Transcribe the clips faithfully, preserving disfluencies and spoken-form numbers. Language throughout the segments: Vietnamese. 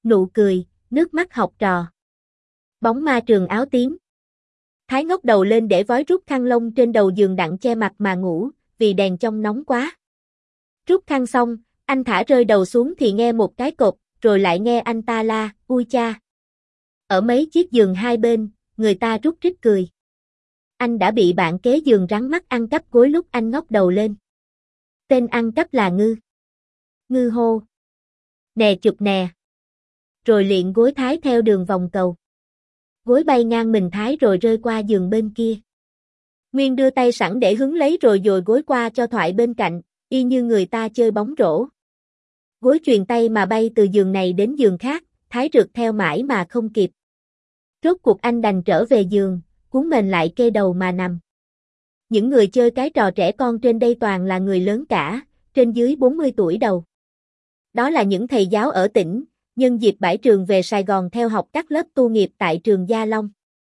Nụ cười, nước mắt học trò. Bóng ma trường áo tím. Thái ngóc đầu lên để vói rút khăn lông trên đầu giường đặng che mặt mà ngủ, vì đèn trong nóng quá. Rút khăn xong, anh thả rơi đầu xuống thì nghe một cái cột, rồi lại nghe anh ta la, ui cha. Ở mấy chiếc giường hai bên, người ta rút rít cười. Anh đã bị bạn kế giường rắn mắt ăn cắp gối lúc anh ngóc đầu lên. Tên ăn cắp là Ngư. Ngư hô. Nè chụp nè. Rồi liền gối Thái theo đường vòng cầu. Gối bay ngang mình Thái rồi rơi qua giường bên kia. Nguyên đưa tay sẵn để hứng lấy rồi dồi gối qua cho thoại bên cạnh, y như người ta chơi bóng rổ. Gối chuyền tay mà bay từ giường này đến giường khác, Thái rượt theo mãi mà không kịp. Rốt cuộc anh đành trở về giường, cuốn mền lại kê đầu mà nằm. Những người chơi cái trò trẻ con trên đây toàn là người lớn cả, trên dưới bốn mươi tuổi đầu. Đó là những thầy giáo ở tỉnh, nhân dịp bãi trường về Sài Gòn theo học các lớp tu nghiệp tại trường Gia Long.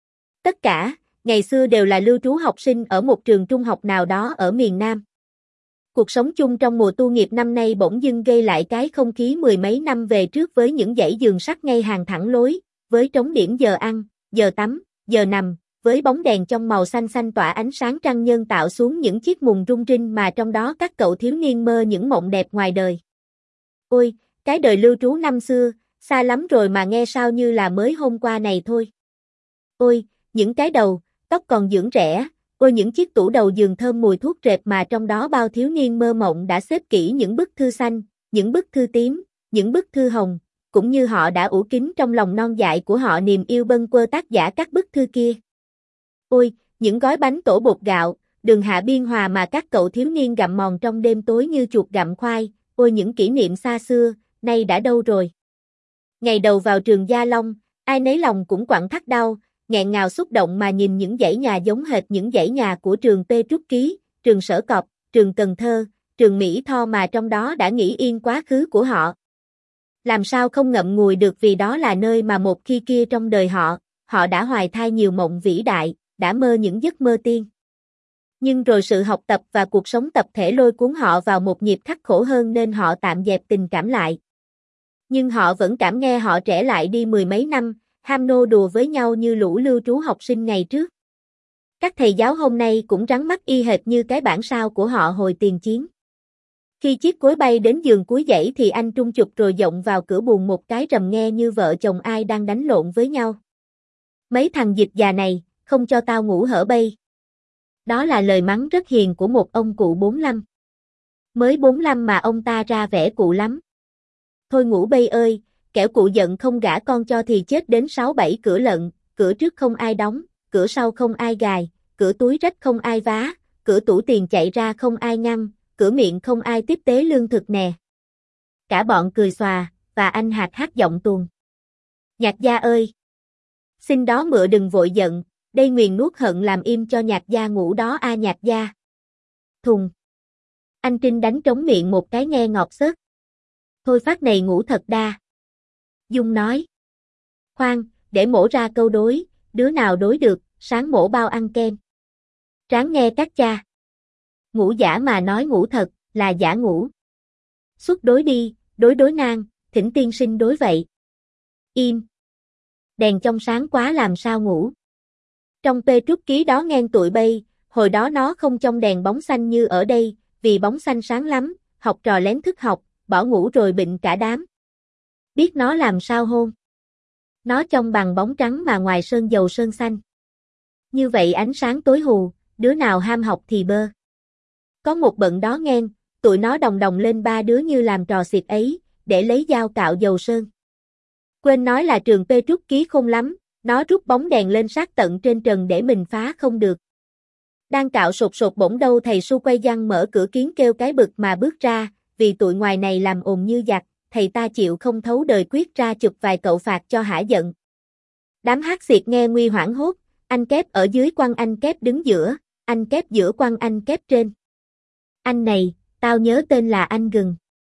Tất cả, ngày xưa đều là lưu trú học sinh ở một trường trung học nào đó ở miền Nam. Cuộc sống chung trong mùa tu nghiệp năm nay bỗng dưng gây lại cái không khí mười mấy năm về trước với những dãy giường sắt ngay hàng thẳng lối, với trống điểm giờ ăn, giờ tắm, giờ nằm, với bóng đèn trong màu xanh xanh tỏa ánh sáng trăng nhân tạo xuống những chiếc mùng rung rinh mà trong đó các cậu thiếu niên mơ những mộng đẹp ngoài đời. Ôi, cái đời lưu trú năm xưa, xa lắm rồi mà nghe sao như là mới hôm qua này thôi. Ôi, những cái đầu, tóc còn dưỡng rẽ, ôi những chiếc tủ đầu giường thơm mùi thuốc rệp mà trong đó bao thiếu niên mơ mộng đã xếp kỹ những bức thư xanh, những bức thư tím, những bức thư hồng, cũng như họ đã ủ kín trong lòng non dại của họ niềm yêu bâng quơ tác giả các bức thư kia. Ôi, những gói bánh tổ bột gạo, đường hạ biên hòa mà các cậu thiếu niên gặm mòn trong đêm tối như chuột gặm khoai, ôi những kỷ niệm xa xưa, nay đã đâu rồi. Ngày đầu vào trường Gia Long, ai nấy lòng cũng quặn thắt đau, nghẹn ngào xúc động mà nhìn những dãy nhà giống hệt những dãy nhà của trường P Trúc Ký, trường Sở Cọp, trường Cần Thơ, trường Mỹ Tho mà trong đó đã nghỉ yên quá khứ của họ. Làm sao không ngậm ngùi được vì đó là nơi mà một khi kia trong đời họ, họ đã hoài thai nhiều mộng vĩ đại, đã mơ những giấc mơ tiên. Nhưng rồi sự học tập và cuộc sống tập thể lôi cuốn họ vào một nhịp khắc khổ hơn nên họ tạm dẹp tình cảm lại. Nhưng họ vẫn cảm nghe họ trẻ lại đi mười mấy năm, ham nô đùa với nhau như lũ lưu trú học sinh ngày trước. Các thầy giáo hôm nay cũng rắn mắt y hệt như cái bản sao của họ hồi tiền chiến. Khi chiếc cối bay đến giường cuối dãy thì anh trung chụp rồi giọng vào cửa buồn một cái rầm nghe như vợ chồng ai đang đánh lộn với nhau. Mấy thằng dịch già này, không cho tao ngủ hở bay. Đó là lời mắng rất hiền của một ông cụ bốn lăm. Mới bốn lăm mà ông ta ra vẻ cụ lắm. Thôi ngủ bay ơi, kẻo cụ giận không gả con cho thì chết đến sáu bảy cửa lận, cửa trước không ai đóng, cửa sau không ai gài, cửa túi rách không ai vá, cửa tủ tiền chạy ra không ai ngăn, cửa miệng không ai tiếp tế lương thực nè. Cả bọn cười xòa, và anh hạt hát giọng tuồng. Nhạc gia ơi! Xin đó mựa đừng vội giận, đây nguyền nuốt hận làm im cho nhạc gia ngủ đó a nhạc gia. Thùng! Anh Trinh đánh trống miệng một cái nghe ngọt xớt. Thôi phát này ngủ thật đa. Dung nói. Khoan, để mổ ra câu đối, đứa nào đối được, sáng mổ bao ăn kem. Ráng nghe các cha. Ngủ giả mà nói ngủ thật, là giả ngủ. Xuất đối đi, đối đối nang, thỉnh tiên sinh đối vậy. Im. Đèn trong sáng quá làm sao ngủ. Trong P Trúc Ký đó ngang tụi bay, hồi đó nó không trong đèn bóng xanh như ở đây, vì bóng xanh sáng lắm, học trò lén thức học, bỏ ngủ rồi bệnh cả đám. Biết nó làm sao hôn. Nó trong bằng bóng trắng mà ngoài sơn dầu sơn xanh. Như vậy ánh sáng tối hù, đứa nào ham học thì bơ. Có một bận đó ngang, tụi nó đồng đồng lên ba đứa như làm trò xịt ấy, để lấy dao cạo dầu sơn. Quên nói là trường P Trúc Ký khôn lắm, nó rút bóng đèn lên sát tận trên trần để mình phá không được. Đang cạo sột sột bỗng đâu thầy Su quay giăng mở cửa kiến kêu cái bực mà bước ra, vì tụi ngoài này làm ồn như giặc, thầy ta chịu không thấu đời quyết ra chụp vài cậu phạt cho hả giận. Đám hát xiệt nghe nguy hoảng hốt, anh kép ở dưới quăng anh kép đứng giữa, anh kép giữa quăng anh kép trên. Anh này, tao nhớ tên là anh Gừng.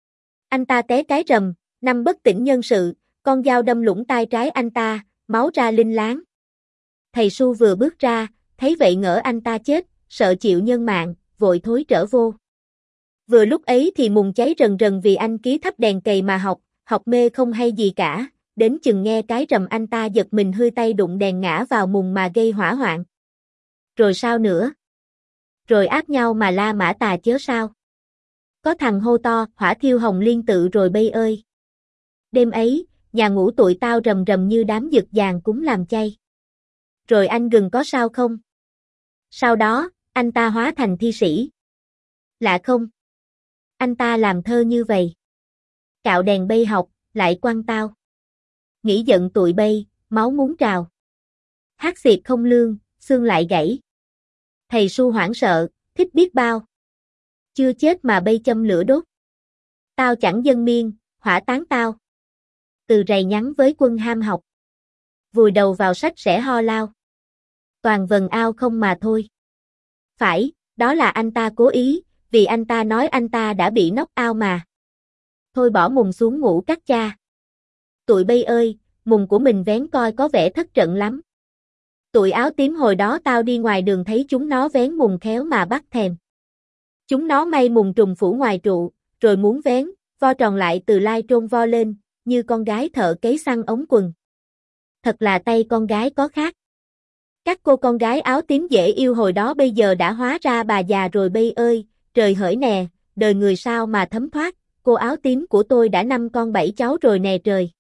Anh ta té cái rầm, năm bất tỉnh nhân sự, con dao đâm lũng tai trái anh ta, máu ra linh láng. Thầy Su vừa bước ra, thấy vậy ngỡ anh ta chết, sợ chịu nhân mạng, vội thối trở vô. Vừa lúc ấy thì mùng cháy rần rần vì anh ký thắp đèn cầy mà học, học mê không hay gì cả, đến chừng nghe cái rầm anh ta giật mình hươi tay đụng đèn ngã vào mùng mà gây hỏa hoạn. Rồi sao nữa? Rồi áp nhau mà la mã tà chớ sao? Có thằng hô to, hỏa thiêu hồng liên tự rồi bây ơi. Đêm ấy, nhà ngủ tụi tao rầm rầm như đám dực vàng cúng làm chay. Rồi anh Gừng có sao không? Sau đó, anh ta hóa thành thi sĩ. Lạ không? Anh ta làm thơ như vậy. Cạo đèn bay học, lại quăng tao. Nghĩ giận tụi bay, máu muốn trào. Hát xiệt không lương, xương lại gãy. Thầy su hoảng sợ, thích biết bao. Chưa chết mà bay châm lửa đốt. Tao chẳng dân miên, hỏa táng tao. Từ rầy nhắn với quân ham học. Vùi đầu vào sách sẽ ho lao. Toàn vần ao không mà thôi. Phải, đó là anh ta cố ý, vì anh ta nói anh ta đã bị knock out mà. Thôi bỏ mùng xuống ngủ các cha. Tụi bay ơi, mùng của mình vén coi có vẻ thất trận lắm. Tụi áo tím hồi đó tao đi ngoài đường thấy chúng nó vén mùng khéo mà bắt thèm. Chúng nó may mùng trùng phủ ngoài trụ, rồi muốn vén, vo tròn lại từ lai trôn vo lên, như con gái thợ cấy xăng ống quần. Thật là tay con gái có khác. Các cô con gái áo tím dễ yêu hồi đó bây giờ đã hóa ra bà già rồi bây ơi, trời hỡi nè, đời người sao mà thấm thoát, cô áo tím của tôi đã năm con bảy cháu rồi nè trời.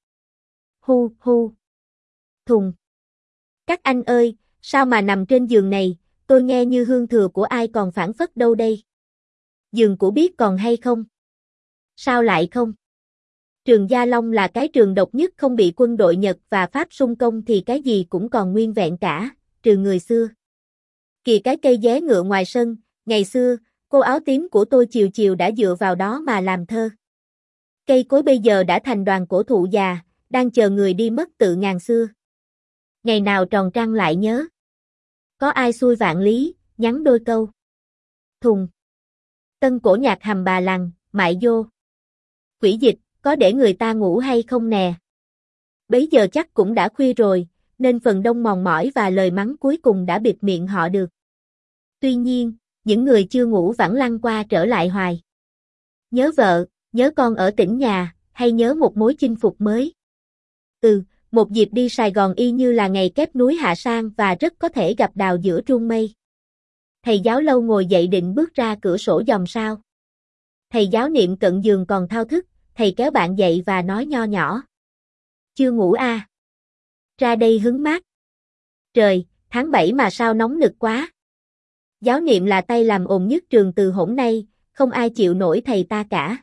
Hu hu. Thùng. Các anh ơi, sao mà nằm trên giường này, tôi nghe như hương thừa của ai còn phảng phất đâu đây. Giường của biết còn hay không? Sao lại không? Trường Gia Long là cái trường độc nhất không bị quân đội Nhật và Pháp xung công thì cái gì cũng còn nguyên vẹn cả, trừ người xưa. Kìa cái cây dế ngựa ngoài sân, ngày xưa, cô áo tím của tôi chiều chiều đã dựa vào đó mà làm thơ. Cây cối bây giờ đã thành đoàn cổ thụ già, đang chờ người đi mất tự ngàn xưa. Ngày nào tròn trăng lại nhớ. Có ai xui vạn lý, nhắn đôi câu. Thùng. Tân cổ nhạc hầm bà lằng, mại vô. Quỷ dịch, có để người ta ngủ hay không nè? Bấy giờ chắc cũng đã khuya rồi, nên phần đông mòn mỏi và lời mắng cuối cùng đã bịt miệng họ được. Tuy nhiên, những người chưa ngủ vẫn lăn qua trở lại hoài. Nhớ vợ, nhớ con ở tỉnh nhà, hay nhớ một mối chinh phục mới. Ừ, một dịp đi Sài Gòn y như là ngày kép núi hạ sang và rất có thể gặp đào giữa truông mây. Thầy giáo Lâu ngồi dậy định bước ra cửa sổ dòm sao. Thầy giáo Niệm cận giường còn thao thức, thầy kéo bạn dậy và nói nho nhỏ. Chưa ngủ à? Ra đây hứng mát. Trời, tháng bảy mà sao nóng nực quá. Giáo Niệm là tay làm ồn nhất trường từ hổn nay, không ai chịu nổi thầy ta cả.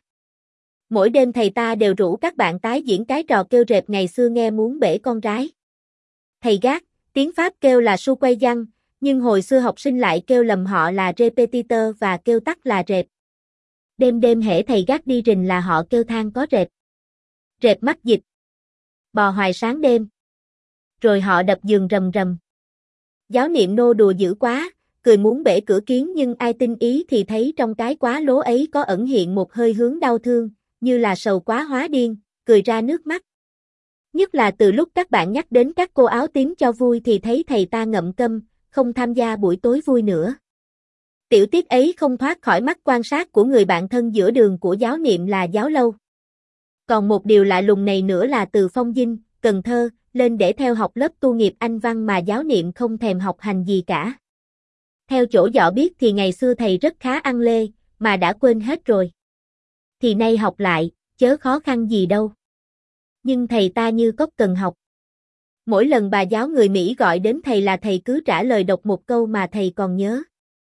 Mỗi đêm thầy ta đều rủ các bạn tái diễn cái trò kêu rệp ngày xưa nghe muốn bể con rái. Thầy gác, tiếng Pháp kêu là su quay văn, nhưng hồi xưa học sinh lại kêu lầm họ là repetiteur và kêu tắt là rệp. Đêm đêm hễ thầy gác đi rình là họ kêu than có rệp. Rệp mắc dịch. Bò hoài sáng đêm. Rồi họ đập giường rầm rầm. Giáo Niệm nô đùa dữ quá, cười muốn bể cửa kiến nhưng ai tin ý thì thấy trong cái quá lố ấy có ẩn hiện một hơi hướng đau thương, như là sầu quá hóa điên, cười ra nước mắt. Nhất là từ lúc các bạn nhắc đến các cô áo tím cho vui thì thấy thầy ta ngậm câm, không tham gia buổi tối vui nữa. Tiểu tiết ấy không thoát khỏi mắt quan sát của người bạn thân giữa đường của giáo Niệm là giáo Lâu. Còn một điều lạ lùng này nữa là từ Phong Dinh, Cần Thơ, lên để theo học lớp tu nghiệp Anh văn mà giáo Niệm không thèm học hành gì cả. Theo chỗ dọ biết thì ngày xưa thầy rất khá ăn lê, mà đã quên hết rồi. Thì nay học lại, chớ khó khăn gì đâu. Nhưng thầy ta như có cần học. Mỗi lần bà giáo người Mỹ gọi đến thầy là thầy cứ trả lời đọc một câu mà thầy còn nhớ.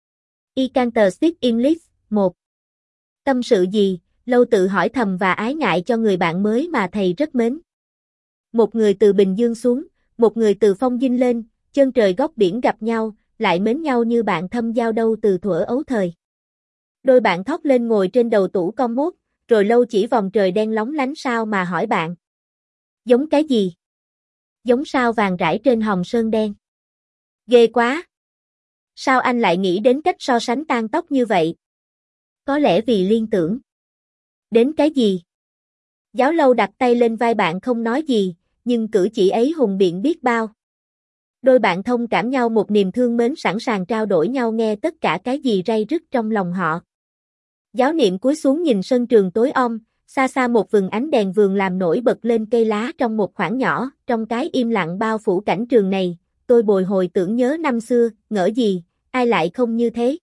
I can't speak English, một. Tâm sự gì, Lâu tự hỏi thầm và ái ngại cho người bạn mới mà thầy rất mến. Một người từ Bình Dương xuống, một người từ Phong Dinh lên, chân trời góc biển gặp nhau, lại mến nhau như bạn thâm giao đâu từ thuở ấu thời. Đôi bạn thót lên ngồi trên đầu tủ commode, rồi Lâu chỉ vòng trời đen lóng lánh sao mà hỏi bạn. Giống cái gì? Giống sao vàng rải trên hòn sơn đen. Ghê quá! Sao anh lại nghĩ đến cách so sánh tan tóc như vậy? Có lẽ vì liên tưởng. Đến cái gì? Giáo Lâu đặt tay lên vai bạn không nói gì, nhưng cử chỉ ấy hùng biện biết bao. Đôi bạn thông cảm nhau một niềm thương mến sẵn sàng trao đổi nhau nghe tất cả cái gì ray rứt trong lòng họ. Giáo Niệm cúi xuống nhìn sân trường tối om, xa xa một vườn ánh đèn vườn làm nổi bật lên cây lá trong một khoảng nhỏ, trong cái im lặng bao phủ cảnh trường này, tôi bồi hồi tưởng nhớ năm xưa, ngỡ gì, ai lại không như thế.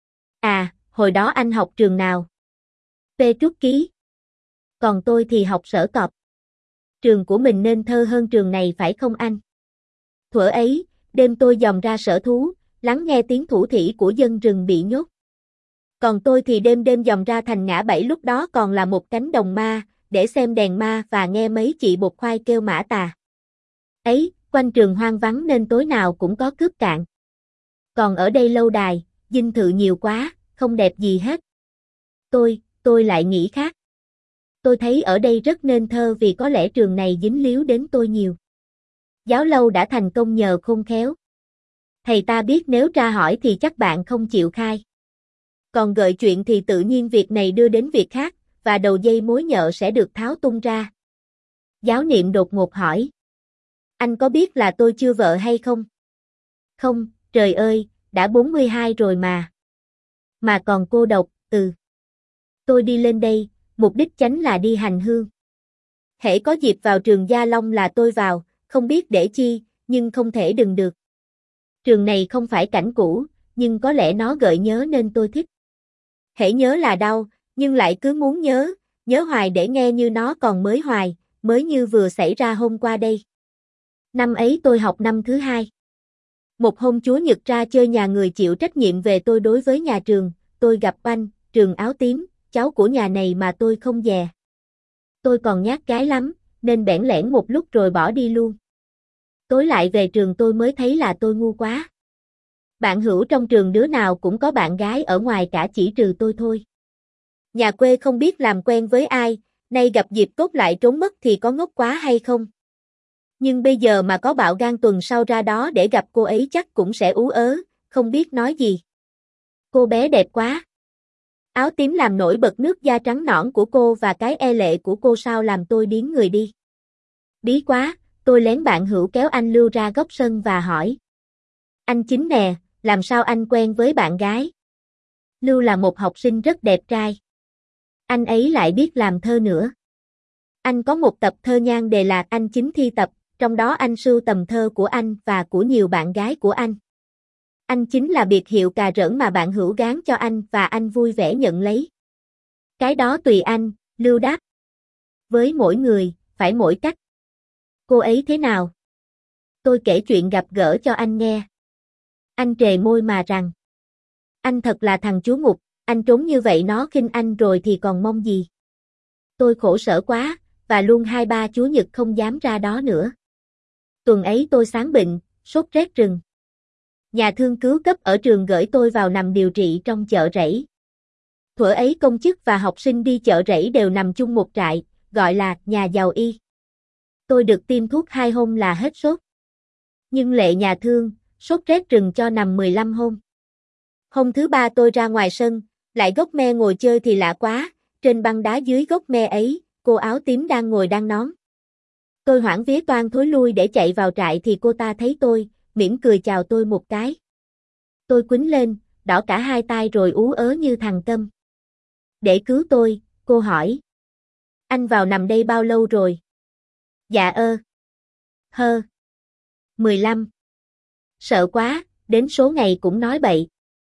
À, hồi đó anh học trường nào? Petrus Ký. Còn tôi thì học Sở Cọp. Trường của mình nên thơ hơn trường này phải không anh? Thuở ấy, đêm tôi dòm ra sở thú, lắng nghe tiếng thủ thỉ của dân rừng bị nhốt. Còn tôi thì đêm đêm dòm ra thành ngã bảy lúc đó còn là một cánh đồng ma, để xem đèn ma và nghe mấy chị bột khoai kêu mã tà. Ấy, quanh trường hoang vắng nên tối nào cũng có cướp cạn. Còn ở đây lâu đài, dinh thự nhiều quá, không đẹp gì hết. Tôi, tôi lại nghĩ khác. Tôi thấy ở đây rất nên thơ vì có lẽ trường này dính líu đến tôi nhiều. Giáo lâu đã thành công nhờ khôn khéo. Thầy ta biết nếu tra hỏi thì chắc bạn không chịu khai. Còn gợi chuyện thì tự nhiên việc này đưa đến việc khác, và đầu dây mối nhợ sẽ được tháo tung ra. Giáo niệm đột ngột hỏi. Anh có biết là tôi chưa vợ hay không? Không, trời ơi, đã bốn mươi hai rồi mà. Mà còn cô độc, ừ. Tôi đi lên đây, mục đích chánh là đi hành hương. Hễ có dịp vào trường Gia Long là tôi vào, không biết để chi, nhưng không thể đừng được. Trường này không phải cảnh cũ, nhưng có lẽ nó gợi nhớ nên tôi thích. Hễ nhớ là đau, nhưng lại cứ muốn nhớ, nhớ hoài để nghe như nó còn mới hoài, mới như vừa xảy ra hôm qua đây. Năm ấy tôi học năm thứ hai. Một hôm Chúa Nhật ra chơi nhà người chịu trách nhiệm về tôi đối với nhà trường, tôi gặp Oanh, trường áo tím, cháu của nhà này mà tôi không dè. Tôi còn nhát gái lắm, nên bẽn lẽn một lúc rồi bỏ đi luôn. Tối lại về trường tôi mới thấy là tôi ngu quá. Bạn hữu trong trường đứa nào cũng có bạn gái ở ngoài cả chỉ trừ tôi thôi. Nhà quê không biết làm quen với ai, nay gặp dịp tốt lại trốn mất thì có ngốc quá hay không? Nhưng bây giờ mà có bạo gan tuần sau ra đó để gặp cô ấy chắc cũng sẽ ú ớ, không biết nói gì. Cô bé đẹp quá. Áo tím làm nổi bật nước da trắng nõn của cô và cái e lệ của cô sao làm tôi điếng người đi. Bí quá, tôi lén bạn hữu kéo anh Lưu ra góc sân và hỏi. Anh Chính nè, làm sao anh quen với bạn gái? Lưu là một học sinh rất đẹp trai. Anh ấy lại biết làm thơ nữa. Anh có một tập thơ nhan đề là Anh Chính thi tập, trong đó anh sưu tầm thơ của anh và của nhiều bạn gái của anh. Anh Chính là biệt hiệu cà rỡn mà bạn hữu gán cho anh và anh vui vẻ nhận lấy. Cái đó tùy anh, Lưu đáp. Với mỗi người, phải mỗi cách. Cô ấy thế nào? Tôi kể chuyện gặp gỡ cho anh nghe. Anh trề môi mà rằng. Anh thật là thằng chúa ngục, anh trốn như vậy nó khinh anh rồi thì còn mong gì. Tôi khổ sở quá, và luôn hai ba Chúa Nhật không dám ra đó nữa. Tuần ấy tôi sáng bệnh, sốt rét rừng. Nhà thương cứu cấp ở trường gửi tôi vào nằm điều trị trong chợ rẫy. Thuở ấy công chức và học sinh đi chợ rẫy đều nằm chung một trại, gọi là nhà giàu y. Tôi được tiêm thuốc hai hôm là hết sốt. Nhưng lệ nhà thương, sốt rét rừng cho nằm mười lăm hôm. Hôm thứ ba tôi ra ngoài sân, lại gốc me ngồi chơi thì lạ quá, trên băng đá dưới gốc me ấy, cô áo tím đang ngồi đan nón. Tôi hoảng vía toan thối lui để chạy vào trại thì cô ta thấy tôi, mỉm cười chào tôi một cái. Tôi quýnh lên, đỏ cả hai tay rồi ú ớ như thằng câm. Để cứu tôi, cô hỏi. Anh vào nằm đây bao lâu rồi? Dạ ơ. Hơ. mười lăm. Sợ quá, đến số ngày cũng nói bậy.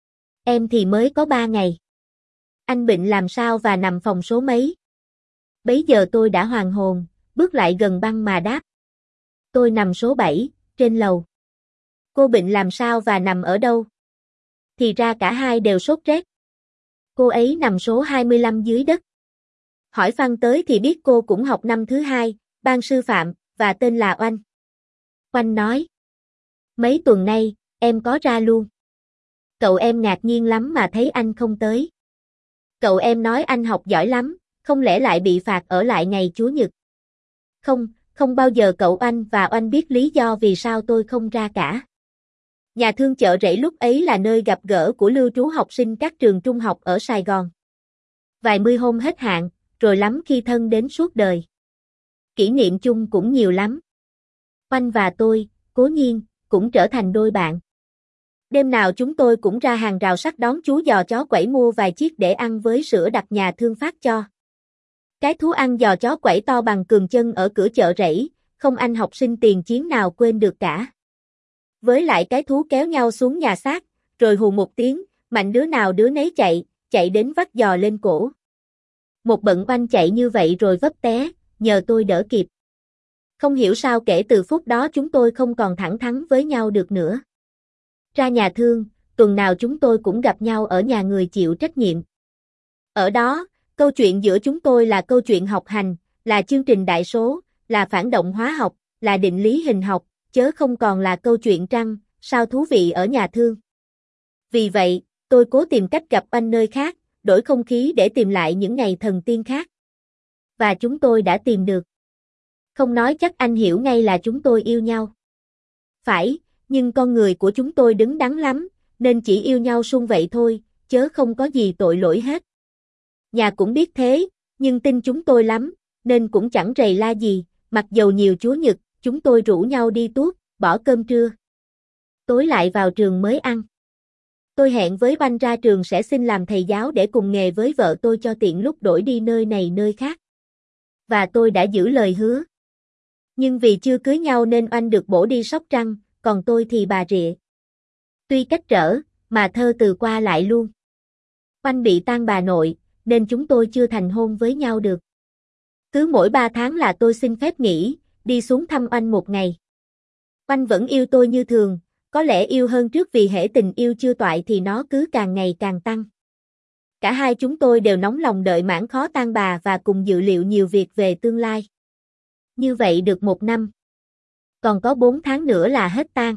Em thì mới có ba ngày. Anh bệnh làm sao và nằm phòng số mấy? Bấy giờ tôi đã hoàn hồn, bước lại gần băng mà đáp. Tôi nằm số bảy, trên lầu. Cô bệnh làm sao và nằm ở đâu? Thì ra cả hai đều sốt rét. Cô ấy nằm số hai mươi lăm dưới đất. Hỏi phăng tới thì biết cô cũng học năm thứ hai, ban sư phạm, và tên là Oanh. Oanh nói. Mấy tuần nay, em có ra luôn. Cậu em ngạc nhiên lắm mà thấy anh không tới. Cậu em nói anh học giỏi lắm, không lẽ lại bị phạt ở lại ngày Chúa Nhật? Không, không bao giờ cậu Oanh và Oanh biết lý do vì sao tôi không ra cả. Nhà thương chợ rẫy lúc ấy là nơi gặp gỡ của lưu trú học sinh các trường trung học ở Sài Gòn. Vài mươi hôm hết hạn, rồi lắm khi thân đến suốt đời. Kỷ niệm chung cũng nhiều lắm. Oanh và tôi, cố nhiên, cũng trở thành đôi bạn. Đêm nào chúng tôi cũng ra hàng rào sắt đón chú giò chó quẩy mua vài chiếc để ăn với sữa đặc nhà thương phát cho. Cái thú ăn giò chó quẩy to bằng cườm chân ở cửa chợ rẫy, không anh học sinh tiền chiến nào quên được cả. Với lại cái thú kéo nhau xuống nhà xác, rồi hù một tiếng, mạnh đứa nào đứa nấy chạy, chạy đến vắt giò lên cổ. Một bận oanh chạy như vậy rồi vấp té, nhờ tôi đỡ kịp. Không hiểu sao kể từ phút đó chúng tôi không còn thẳng thắn với nhau được nữa. Ra nhà thương, tuần nào chúng tôi cũng gặp nhau ở nhà người chịu trách nhiệm. Ở đó, câu chuyện giữa chúng tôi là câu chuyện học hành, là chương trình đại số, là phản động hóa học, là định lý hình học, chớ không còn là câu chuyện trăng, sao thú vị ở nhà thương. Vì vậy, tôi cố tìm cách gặp anh nơi khác, đổi không khí để tìm lại những ngày thần tiên khác. Và chúng tôi đã tìm được. Không nói chắc anh hiểu ngay là chúng tôi yêu nhau. Phải, nhưng con người của chúng tôi đứng đắn lắm, nên chỉ yêu nhau sung vậy thôi, chớ không có gì tội lỗi hết. Nhà cũng biết thế, nhưng tin chúng tôi lắm, nên cũng chẳng rầy la gì, mặc dầu nhiều chúa nhật, chúng tôi rủ nhau đi tuốt, bỏ cơm trưa. Tối lại vào trường mới ăn. Tôi hẹn với Oanh ra trường sẽ xin làm thầy giáo để cùng nghề với vợ tôi cho tiện lúc đổi đi nơi này nơi khác. Và tôi đã giữ lời hứa. Nhưng vì chưa cưới nhau nên Oanh được bổ đi Sóc Trăng, còn tôi thì Bà Rịa. Tuy cách trở, mà thơ từ qua lại luôn. Oanh bị tang bà nội, nên chúng tôi chưa thành hôn với nhau được. Cứ mỗi ba tháng là tôi xin phép nghỉ, đi xuống thăm Oanh một ngày. Oanh vẫn yêu tôi như thường, có lẽ yêu hơn trước vì hễ tình yêu chưa toại thì nó cứ càng ngày càng tăng. Cả hai chúng tôi đều nóng lòng đợi mãn khó tang bà và cùng dự liệu nhiều việc về tương lai. Như vậy được một năm. Còn có bốn tháng nữa là hết tang.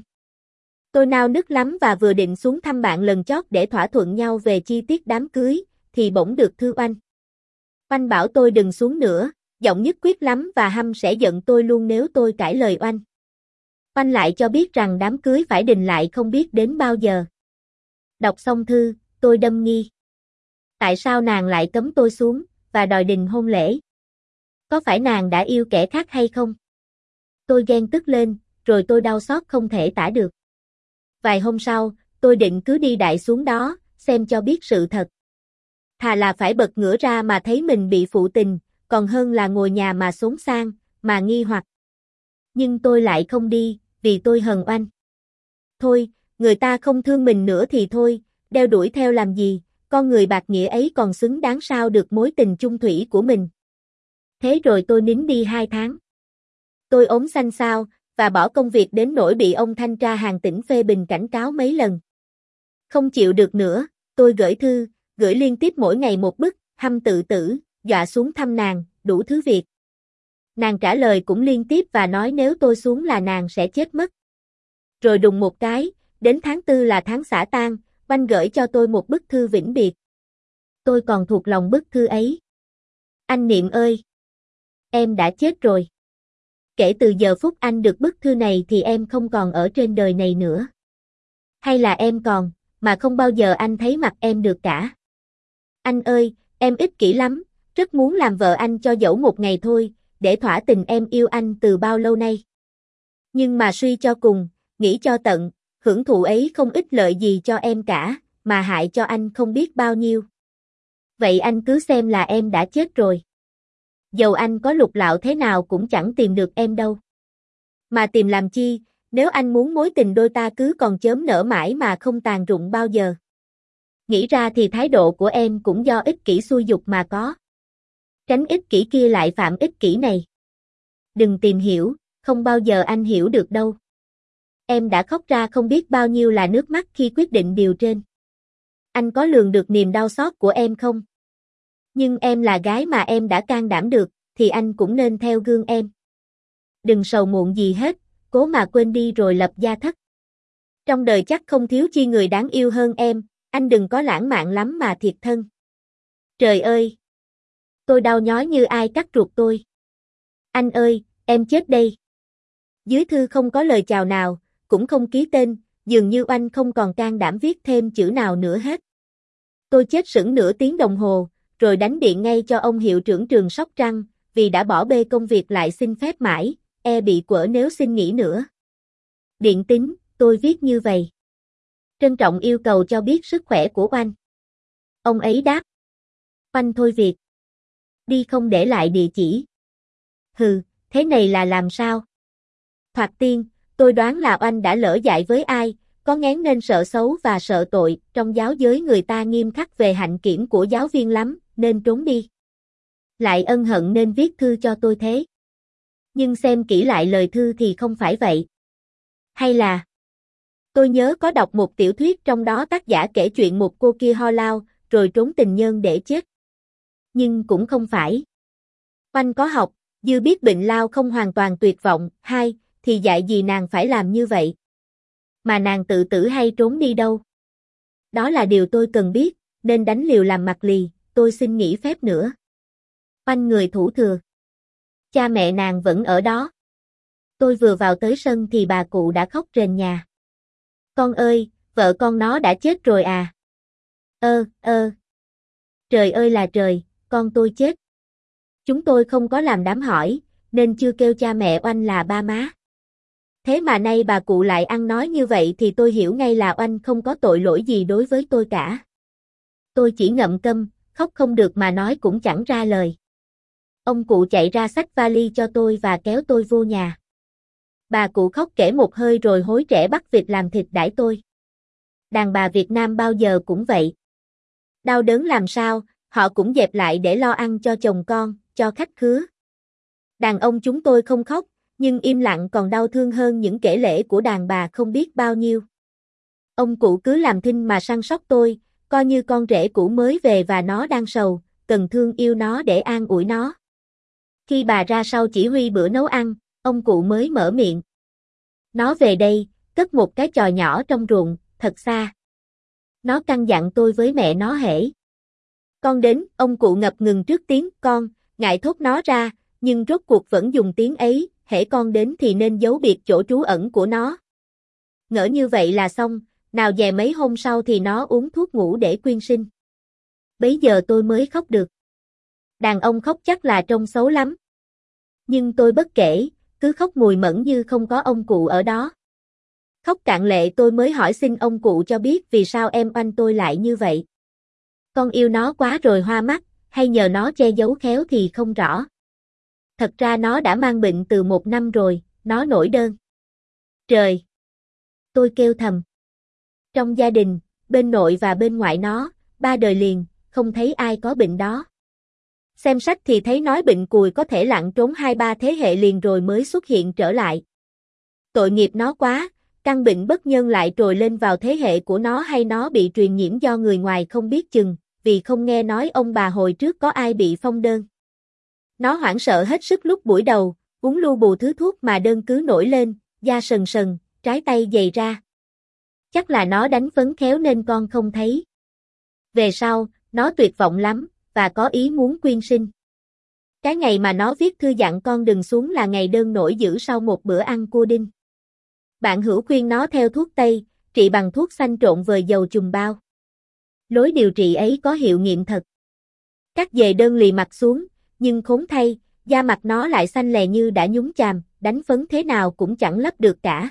Tôi nao nức lắm và vừa định xuống thăm bạn lần chót để thỏa thuận nhau về chi tiết đám cưới, thì bỗng được thư Oanh. Oanh bảo tôi đừng xuống nữa, giọng nhất quyết lắm và hăm sẽ giận tôi luôn nếu tôi cãi lời Oanh. Oanh lại cho biết rằng đám cưới phải đình lại không biết đến bao giờ. Đọc xong thư, tôi đâm nghi. Tại sao nàng lại cấm tôi xuống, và đòi đình hôn lễ? Có phải nàng đã yêu kẻ khác hay không? Tôi ghen tức lên, rồi tôi đau xót không thể tả được. Vài hôm sau, tôi định cứ đi đại xuống đó, xem cho biết sự thật. Thà là phải bật ngửa ra mà thấy mình bị phụ tình, còn hơn là ngồi nhà mà xốn sang, mà nghi hoặc. Nhưng tôi lại không đi, vì tôi hờn Oanh. Thôi, người ta không thương mình nữa thì thôi, đeo đuổi theo làm gì, con người bạc nghĩa ấy còn xứng đáng sao được mối tình chung thủy của mình. Thế rồi tôi nín đi hai tháng. Tôi ốm xanh xao, và bỏ công việc đến nỗi bị ông thanh tra hàng tỉnh phê bình cảnh cáo mấy lần. Không chịu được nữa, tôi gửi thư, gửi liên tiếp mỗi ngày một bức, hăm tự tử, dọa xuống thăm nàng, đủ thứ việc. Nàng trả lời cũng liên tiếp và nói nếu tôi xuống là nàng sẽ chết mất. Rồi đùng một cái, đến tháng tư là tháng xả tang, Oanh gửi cho tôi một bức thư vĩnh biệt. Tôi còn thuộc lòng bức thư ấy. Anh Niệm ơi! Em đã chết rồi. Kể từ giờ phút anh được bức thư này thì em không còn ở trên đời này nữa. Hay là em còn, mà không bao giờ anh thấy mặt em được cả. Anh ơi, em ích kỷ lắm, rất muốn làm vợ anh cho dẫu một ngày thôi, để thỏa tình em yêu anh từ bao lâu nay. Nhưng mà suy cho cùng, nghĩ cho tận, hưởng thụ ấy không ích lợi gì cho em cả, mà hại cho anh không biết bao nhiêu. Vậy anh cứ xem là em đã chết rồi. Dầu anh có lục lạo thế nào cũng chẳng tìm được em đâu. Mà tìm làm chi, nếu anh muốn mối tình đôi ta cứ còn chớm nở mãi mà không tàn rụng bao giờ. Nghĩ ra thì thái độ của em cũng do ích kỷ xuôi dục mà có. Tránh ích kỷ kia lại phạm ích kỷ này. Đừng tìm hiểu, không bao giờ anh hiểu được đâu. Em đã khóc ra không biết bao nhiêu là nước mắt khi quyết định điều trên. Anh có lường được niềm đau xót của em không? Nhưng em là gái mà em đã can đảm được, thì anh cũng nên theo gương em. Đừng sầu muộn gì hết, cố mà quên đi rồi lập gia thất. Trong đời chắc không thiếu chi người đáng yêu hơn em, anh đừng có lãng mạn lắm mà thiệt thân. Trời ơi! Tôi đau nhói như ai cắt ruột tôi. Anh ơi, em chết đây. Dưới thư không có lời chào nào, cũng không ký tên, dường như Oanh không còn can đảm viết thêm chữ nào nữa hết. Tôi chết sững nửa tiếng đồng hồ, rồi đánh điện ngay cho ông hiệu trưởng trường Sóc Trăng, vì đã bỏ bê công việc lại xin phép mãi, e bị quở nếu xin nghỉ nữa. Điện tín, tôi viết như vậy. Trân trọng yêu cầu cho biết sức khỏe của Oanh. Ông ấy đáp. Oanh thôi việc. Đi không để lại địa chỉ. Hừ, thế này là làm sao? Thoạt tiên, tôi đoán là Oanh đã lỡ dại với ai, có ngén nên sợ xấu và sợ tội, trong giáo giới người ta nghiêm khắc về hạnh kiểm của giáo viên lắm, nên trốn đi. Lại ân hận nên viết thư cho tôi thế. Nhưng xem kỹ lại lời thư thì không phải vậy. Hay là... Tôi nhớ có đọc một tiểu thuyết trong đó tác giả kể chuyện một cô kia ho lao, rồi trốn tình nhân để chết. Nhưng cũng không phải. Oanh có học, dư biết bệnh lao không hoàn toàn tuyệt vọng, hai, thì dạy gì nàng phải làm như vậy. Mà nàng tự tử hay trốn đi đâu? Đó là điều tôi cần biết, nên đánh liều làm mặt lì, tôi xin nghỉ phép nữa. Oanh người thủ thừa. Cha mẹ nàng vẫn ở đó. Tôi vừa vào tới sân thì bà cụ đã khóc rền nhà. Con ơi, vợ con nó đã chết rồi à? Ơ, ơ. Trời ơi là trời, con tôi chết. Chúng tôi không có làm đám hỏi, nên chưa kêu cha mẹ Oanh là ba má. Thế mà nay bà cụ lại ăn nói như vậy thì tôi hiểu ngay là Oanh không có tội lỗi gì đối với tôi cả. Tôi chỉ ngậm câm, khóc không được mà nói cũng chẳng ra lời. Ông cụ chạy ra xách vali cho tôi và kéo tôi vô nhà. Bà cụ khóc kể một hơi rồi hối trẻ bắt vịt làm thịt đãi tôi. Đàn bà Việt Nam bao giờ cũng vậy. Đau đớn làm sao, họ cũng dẹp lại để lo ăn cho chồng con, cho khách khứa. Đàn ông chúng tôi không khóc, nhưng im lặng còn đau thương hơn những kể lể của đàn bà không biết bao nhiêu. Ông cụ cứ làm thinh mà săn sóc tôi, coi như con rể cũ mới về và nó đang sầu, cần thương yêu nó để an ủi nó. Khi bà ra sau chỉ huy bữa nấu ăn, ông cụ mới mở miệng. Nó về đây, cất một cái chòi nhỏ trong ruộng, thật xa. Nó căn dặn tôi với mẹ nó hễ. Con đến, ông cụ ngập ngừng trước tiếng con, ngại thốt nó ra, nhưng rốt cuộc vẫn dùng tiếng ấy, hễ con đến thì nên giấu biệt chỗ trú ẩn của nó. Ngỡ như vậy là xong, nào dè mấy hôm sau thì nó uống thuốc ngủ để quyên sinh. Bấy giờ tôi mới khóc được. Đàn ông khóc chắc là trông xấu lắm. Nhưng tôi bất kể, cứ khóc mùi mẫn như không có ông cụ ở đó. Khóc cạn lệ tôi mới hỏi xin ông cụ cho biết vì sao em Oanh tôi lại như vậy. Con yêu nó quá rồi hoa mắt, hay nhờ nó che giấu khéo thì không rõ. Thật ra nó đã mang bệnh từ một năm rồi, nó nổi đơn. Trời! Tôi kêu thầm. Trong gia đình, bên nội và bên ngoại nó, ba đời liền, không thấy ai có bệnh đó. Xem sách thì thấy nói bệnh cùi có thể lặn trốn hai ba thế hệ liền rồi mới xuất hiện trở lại. Tội nghiệp nó quá, căn bệnh bất nhân lại trồi lên vào thế hệ của nó hay nó bị truyền nhiễm do người ngoài không biết chừng, vì không nghe nói ông bà hồi trước có ai bị phong đơn. Nó hoảng sợ hết sức lúc buổi đầu, uống lu bù thứ thuốc mà đơn cứ nổi lên, da sần sần, trái tay dày ra. Chắc là nó đánh phấn khéo nên con không thấy. Về sau, nó tuyệt vọng lắm, và có ý muốn quyên sinh. Cái ngày mà nó viết thư dặn con đừng xuống là ngày đơn nổi dữ sau một bữa ăn cua đinh. Bạn hữu khuyên nó theo thuốc Tây, trị bằng thuốc xanh trộn với dầu chùm bao. Lối điều trị ấy có hiệu nghiệm thật. Cắt dề đơn lì mặt xuống, nhưng khốn thay, da mặt nó lại xanh lè như đã nhúng chàm, đánh phấn thế nào cũng chẳng lấp được cả.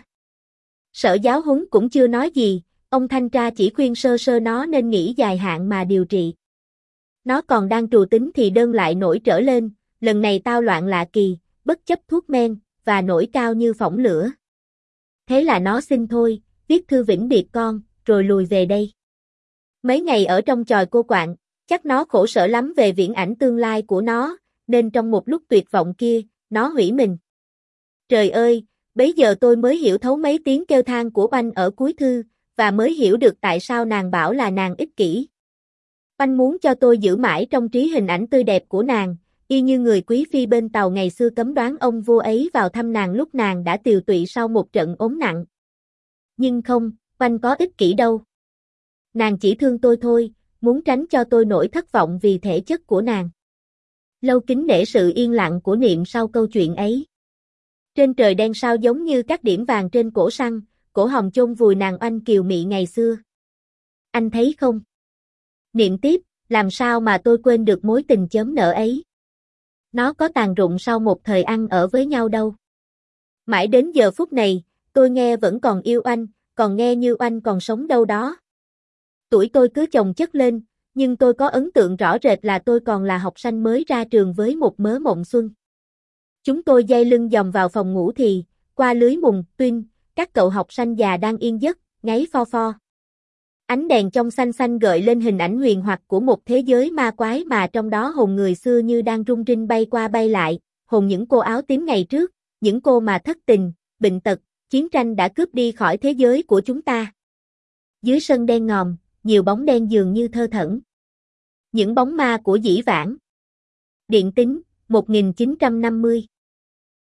Sở giáo huấn cũng chưa nói gì, ông thanh tra chỉ khuyên sơ sơ nó nên nghỉ dài hạn mà điều trị. Nó còn đang trù tính thì đơn lại nổi trở lên, lần này tao loạn lạ kỳ, bất chấp thuốc men, và nổi cao như phỏng lửa. Thế là nó xin thôi, viết thư vĩnh biệt con, rồi lùi về đây. Mấy ngày ở trong chòi cô quạng, chắc nó khổ sở lắm về viễn ảnh tương lai của nó, nên trong một lúc tuyệt vọng kia, nó hủy mình. Trời ơi, bấy giờ tôi mới hiểu thấu mấy tiếng kêu than của Oanh ở cuối thư, và mới hiểu được tại sao nàng bảo là nàng ích kỷ. Oanh muốn cho tôi giữ mãi trong trí hình ảnh tươi đẹp của nàng, y như người quý phi bên Tàu ngày xưa cấm đoán ông vua ấy vào thăm nàng lúc nàng đã tiều tụy sau một trận ốm nặng. Nhưng không, Oanh có ích kỷ đâu. Nàng chỉ thương tôi thôi, muốn tránh cho tôi nỗi thất vọng vì thể chất của nàng. Lâu kính nể sự yên lặng của Niệm sau câu chuyện ấy. Trên trời đen sao giống như các điểm vàng trên cổ săn, cổ hồng chôn vùi nàng Oanh kiều mị ngày xưa. Anh thấy không? Niệm tiếp, làm sao mà tôi quên được mối tình chớm nở ấy. Nó có tàn rụng sau một thời ăn ở với nhau đâu. Mãi đến giờ phút này, tôi nghe vẫn còn yêu Oanh, còn nghe như Oanh còn sống đâu đó. Tuổi tôi cứ chồng chất lên, nhưng tôi có ấn tượng rõ rệt là tôi còn là học sinh mới ra trường với một mớ mộng xuân. Chúng tôi dây lưng dòng vào phòng ngủ thì, qua lưới mùng, tuyên, các cậu học sinh già đang yên giấc, ngáy pho pho. Ánh đèn trong xanh xanh gợi lên hình ảnh huyền hoặc của một thế giới ma quái mà trong đó hồn người xưa như đang rung rinh bay qua bay lại, hồn những cô áo tím ngày trước, những cô mà thất tình, bệnh tật, chiến tranh đã cướp đi khỏi thế giới của chúng ta. Dưới sân đen ngòm, nhiều bóng đen dường như thơ thẩn. Những bóng ma của dĩ vãng. Điện tính, một nghìn chín trăm năm mươi.